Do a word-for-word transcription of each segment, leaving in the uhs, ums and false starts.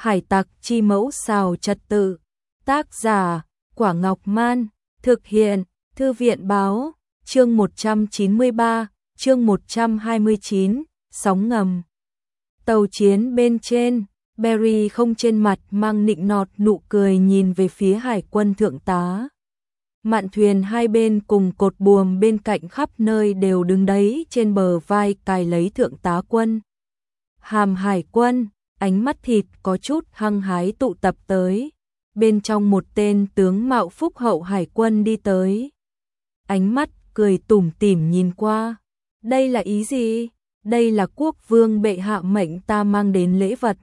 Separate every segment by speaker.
Speaker 1: Hải tặc chi mẫu xào trật tự. Tác giả, Quả Ngọc Man. Thực hiện, Thư viện báo. Chương một trăm chín mươi ba, chương một trăm hai mươi chín, sóng ngầm. Tàu chiến bên trên, Barry không trên mặt mang nịnh nọt nụ cười nhìn về phía hải quân thượng tá. Mạn thuyền hai bên cùng cột buồm bên cạnh khắp nơi đều đứng đấy trên bờ vai cài lấy thượng tá quân. Hàm hải quân, ánh mắt thịt có chút hăng hái tụ tập tới. Bên trong một tên tướng mạo phúc hậu hải quân đi tới. Ánh mắt cười tủm tỉm nhìn qua. Đây là ý gì? Đây là quốc vương bệ hạ mệnh ta mang đến lễ vật.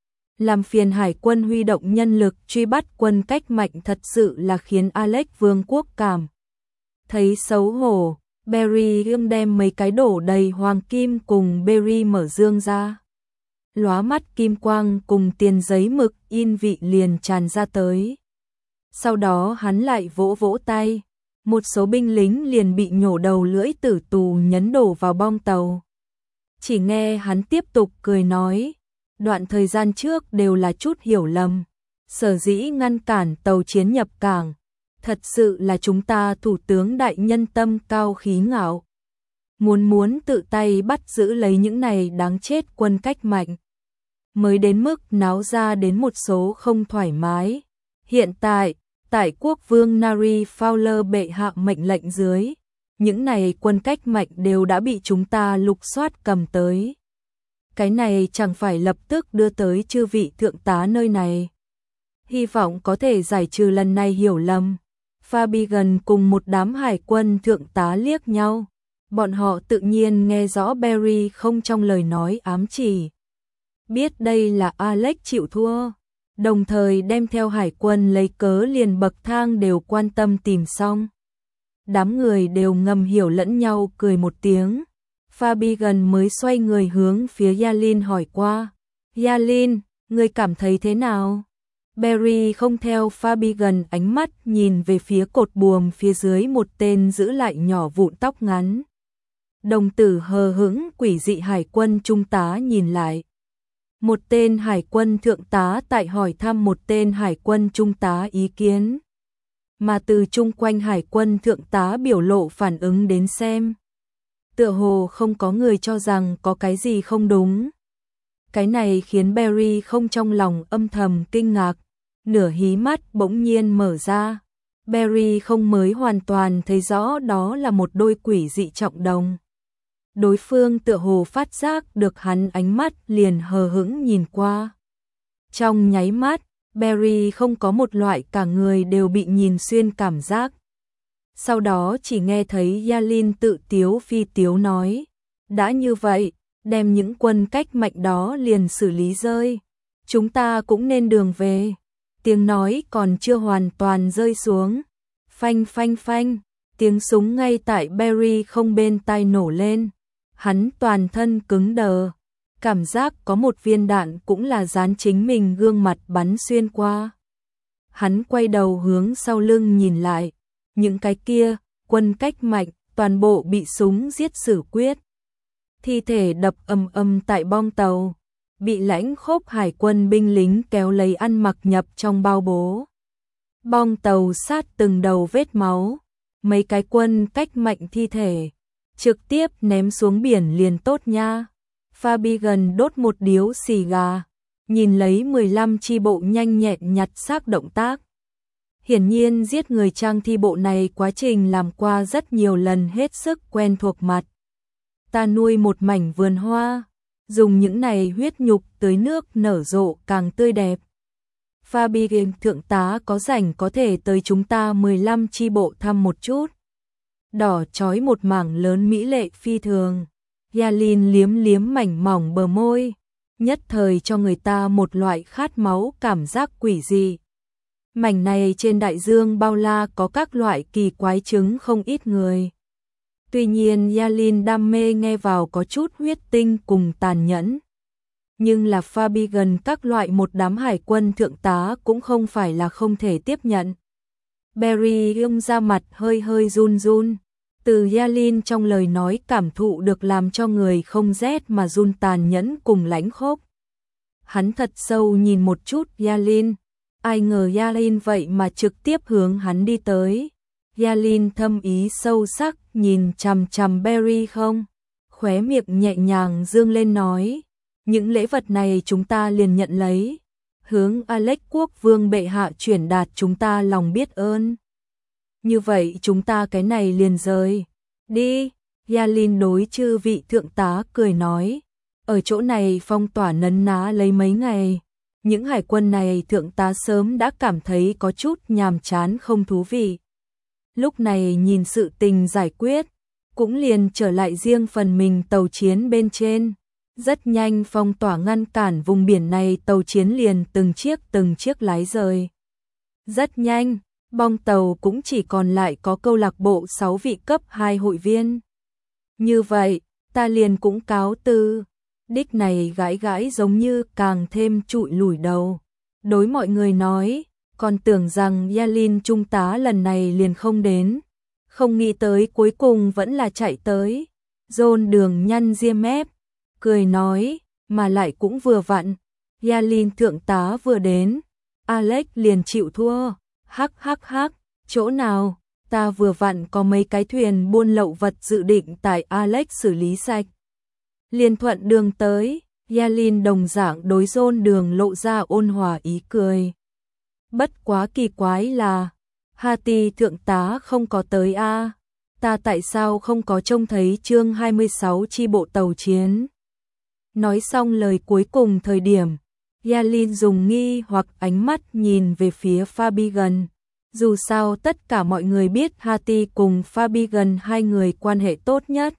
Speaker 1: Làm phiền hải quân huy động nhân lực truy bắt quân cách mạnh thật sự là khiến Alex vương quốc cảm thấy xấu hổ. Barry gươm đem mấy cái đổ đầy hoàng kim cùng Barry mở dương ra. Lóa mắt kim quang cùng tiền giấy mực in vị liền tràn ra tới. Sau đó hắn lại vỗ vỗ tay. Một số binh lính liền bị nhổ đầu lưỡi tử tù nhấn đổ vào bong tàu. Chỉ nghe hắn tiếp tục cười nói, đoạn thời gian trước đều là chút hiểu lầm, sở dĩ ngăn cản tàu chiến nhập cảng, thật sự là chúng ta thủ tướng đại nhân tâm cao khí ngạo, muốn muốn tự tay bắt giữ lấy những này đáng chết quân cách mạnh, mới đến mức náo ra đến một số không thoải mái. Hiện tại, tại quốc vương Nari Fowler bệ hạ mệnh lệnh dưới, những này quân cách mạnh đều đã bị chúng ta lục soát cầm tới. Cái này chẳng phải lập tức đưa tới chư vị thượng tá nơi này. Hy vọng có thể giải trừ lần này hiểu lầm. Fabian cùng một đám hải quân thượng tá liếc nhau. Bọn họ tự nhiên nghe rõ Barry không trong lời nói ám chỉ. Biết đây là Alex chịu thua. Đồng thời đem theo hải quân lấy cớ liền bậc thang đều quan tâm tìm xong. Đám người đều ngầm hiểu lẫn nhau cười một tiếng. Fabian mới xoay người hướng phía Yalin hỏi qua. Yalin, ngươi cảm thấy thế nào? Barry không theo Fabian ánh mắt nhìn về phía cột buồm phía dưới một tên giữ lại nhỏ vụn tóc ngắn. Đồng tử hờ hững quỷ dị hải quân trung tá nhìn lại. Một tên hải quân thượng tá tại hỏi thăm một tên hải quân trung tá ý kiến. Mà từ chung quanh hải quân thượng tá biểu lộ phản ứng đến xem. Tựa hồ không có người cho rằng có cái gì không đúng. Cái này khiến Barry không trong lòng âm thầm kinh ngạc. Nửa hí mắt bỗng nhiên mở ra. Barry không mới hoàn toàn thấy rõ đó là một đôi quỷ dị trọng đồng. Đối phương tựa hồ phát giác được hắn ánh mắt liền hờ hững nhìn qua. Trong nháy mắt, Barry không có một loại cả người đều bị nhìn xuyên cảm giác. Sau đó chỉ nghe thấy Yalin tự tiếu phi tiếu nói. Đã như vậy, đem những quân cách mạnh đó liền xử lý rơi. Chúng ta cũng nên đường về. Tiếng nói còn chưa hoàn toàn rơi xuống. Phanh phanh phanh, tiếng súng ngay tại Barry không bên tai nổ lên. Hắn toàn thân cứng đờ. Cảm giác có một viên đạn cũng là dán chính mình gương mặt bắn xuyên qua. Hắn quay đầu hướng sau lưng nhìn lại. Những cái kia, quân cách mạnh, toàn bộ bị súng giết xử quyết. Thi thể đập ầm ầm tại bong tàu. Bị lãnh khốc hải quân binh lính kéo lấy ăn mặc nhập trong bao bố. Bong tàu sát từng đầu vết máu. Mấy cái quân cách mạnh thi thể. Trực tiếp ném xuống biển liền tốt nha. Fabian đốt một điếu xì gà. Nhìn lấy mười lăm chi bộ nhanh nhẹn nhặt xác động tác. Hiển nhiên giết người trang thi bộ này quá trình làm qua rất nhiều lần hết sức quen thuộc mặt. Ta nuôi một mảnh vườn hoa. Dùng những này huyết nhục tưới nước nở rộ càng tươi đẹp. Fabian thượng tá có rảnh có thể tới chúng ta mười lăm chi bộ thăm một chút. Đỏ chói một mảng lớn mỹ lệ phi thường. Yalin liếm liếm mảnh mỏng bờ môi. Nhất thời cho người ta một loại khát máu cảm giác quỷ dị. Mảnh này trên đại dương bao la có các loại kỳ quái trứng không ít người. Tuy nhiên Yalin đam mê nghe vào có chút huyết tinh cùng tàn nhẫn. Nhưng là Fabian các loại một đám hải quân thượng tá cũng không phải là không thể tiếp nhận. Barry ung ra mặt hơi hơi run run. Từ Yalin trong lời nói cảm thụ được làm cho người không rét mà run tàn nhẫn cùng lãnh khốc. Hắn thật sâu nhìn một chút Yalin, ai ngờ Yalin vậy mà trực tiếp hướng hắn đi tới. Yalin thâm ý sâu sắc nhìn chằm chằm Barry không, khóe miệng nhẹ nhàng dương lên nói, những lễ vật này chúng ta liền nhận lấy, hướng Alex quốc vương bệ hạ chuyển đạt chúng ta lòng biết ơn. Như vậy chúng ta cái này liền rời đi. Yalin đối chư vị thượng tá cười nói, ở chỗ này phong tỏa nấn ná lấy mấy ngày, những hải quân này thượng tá sớm đã cảm thấy có chút nhàm chán không thú vị. Lúc này nhìn sự tình giải quyết, cũng liền trở lại riêng phần mình tàu chiến bên trên. Rất nhanh phong tỏa ngăn cản vùng biển này, tàu chiến liền từng chiếc từng chiếc lái rời. Rất nhanh, bong tàu cũng chỉ còn lại có câu lạc bộ sáu vị cấp hai hội viên. Như vậy, ta liền cũng cáo từ. Đích này gãi gãi giống như càng thêm trụi lủi đầu. Đối mọi người nói, còn tưởng rằng Yalin trung tá lần này liền không đến. Không nghĩ tới cuối cùng vẫn là chạy tới. John Đường nhăn ria mép, cười nói, mà lại cũng vừa vặn. Yalin thượng tá vừa đến, Alex liền chịu thua. Hắc hắc hắc, chỗ nào, ta vừa vặn có mấy cái thuyền buôn lậu vật dự định tại Alex xử lý sạch. Liền thuận đường tới, Yalin đồng dạng đối John Đường lộ ra ôn hòa ý cười. Bất quá kỳ quái là, Hati thượng tá không có tới a, ta tại sao không có trông thấy chương hai mươi sáu chi bộ tàu chiến. Nói xong lời cuối cùng thời điểm, Yalin dùng nghi hoặc ánh mắt nhìn về phía Fabian. Dù sao tất cả mọi người biết Hati cùng Fabian hai người quan hệ tốt nhất.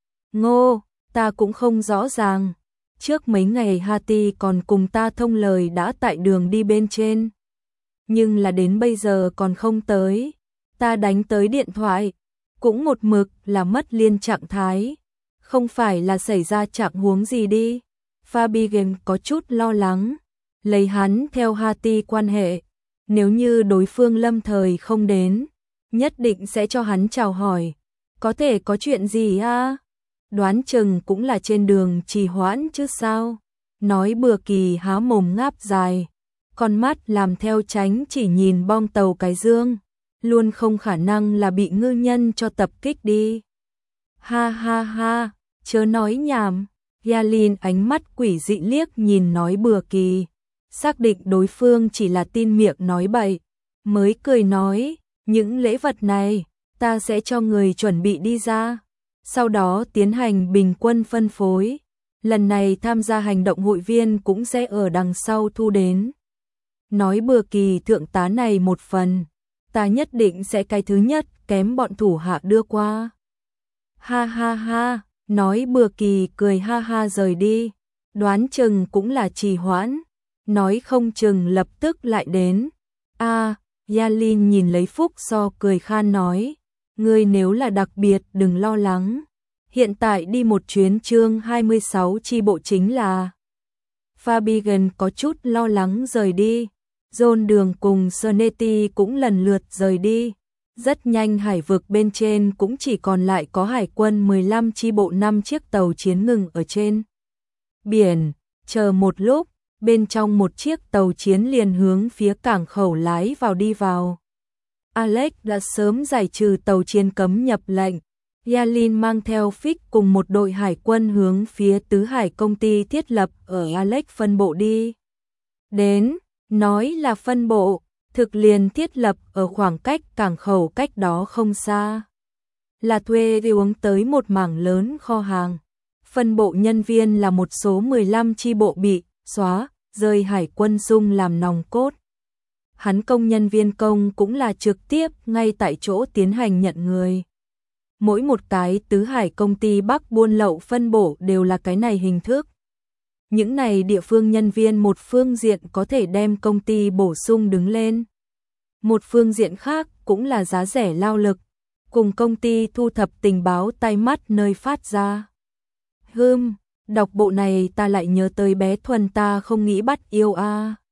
Speaker 1: Ngô, ta cũng không rõ ràng. Trước mấy ngày Hati còn cùng ta thông lời đã tại đường đi bên trên. Nhưng là đến bây giờ còn không tới. Ta đánh tới điện thoại, cũng một mực là mất liên trạng thái. Không phải là xảy ra trạng huống gì đi. Fabian có chút lo lắng. Lấy hắn theo Hati quan hệ, nếu như đối phương lâm thời không đến, nhất định sẽ cho hắn chào hỏi. Có thể có chuyện gì a? Đoán chừng cũng là trên đường trì hoãn chứ sao. Nói Bừa Kỳ há mồm ngáp dài, con mắt làm theo tránh chỉ nhìn bong tàu cái dương, luôn không khả năng là bị ngư nhân cho tập kích đi. Ha ha ha, chớ nói nhảm. Yalin ánh mắt quỷ dị liếc nhìn nói Bừa Kỳ, xác định đối phương chỉ là tin miệng nói bậy, mới cười nói, những lễ vật này, ta sẽ cho người chuẩn bị đi ra, sau đó tiến hành bình quân phân phối. Lần này tham gia hành động hội viên cũng sẽ ở đằng sau thu đến. Nói Bừa Kỳ thượng tá này một phần, ta nhất định sẽ cái thứ nhất kém bọn thủ hạ đưa qua. Ha ha ha, nói Bừa Kỳ cười ha ha rời đi, đoán chừng cũng là trì hoãn, nói không chừng lập tức lại đến. A, Yalin nhìn lấy Phúc So cười khan nói, ngươi nếu là đặc biệt đừng lo lắng, hiện tại đi một chuyến chương hai mươi sáu chi bộ chính là. Fabian có chút lo lắng rời đi, John Đường cùng Soneti cũng lần lượt rời đi. Rất nhanh hải vực bên trên cũng chỉ còn lại có hải quân mười lăm chi bộ năm chiếc tàu chiến ngừng ở trên biển, chờ một lúc, bên trong một chiếc tàu chiến liền hướng phía cảng khẩu lái vào đi vào. Alex đã sớm giải trừ tàu chiến cấm nhập lệnh. Yalin mang theo Fix cùng một đội hải quân hướng phía tứ hải công ty thiết lập ở Alex phân bộ đi. Đến, nói là phân bộ, thực liền thiết lập ở khoảng cách cảng khẩu cách đó không xa. Là thuê uống tới một mảng lớn kho hàng. Phân bộ nhân viên là một số mười lăm chi bộ bị xóa, rơi hải quân sung làm nòng cốt. Hắn công nhân viên công cũng là trực tiếp ngay tại chỗ tiến hành nhận người. Mỗi một cái tứ hải công ty Bắc buôn lậu phân bổ đều là cái này hình thức. Những này địa phương nhân viên một phương diện có thể đem công ty bổ sung đứng lên. Một phương diện khác cũng là giá rẻ lao lực, cùng công ty thu thập tình báo tay mắt nơi phát ra. Hừm, đọc bộ này ta lại nhớ tới bé Thuần ta không nghĩ bắt yêu a.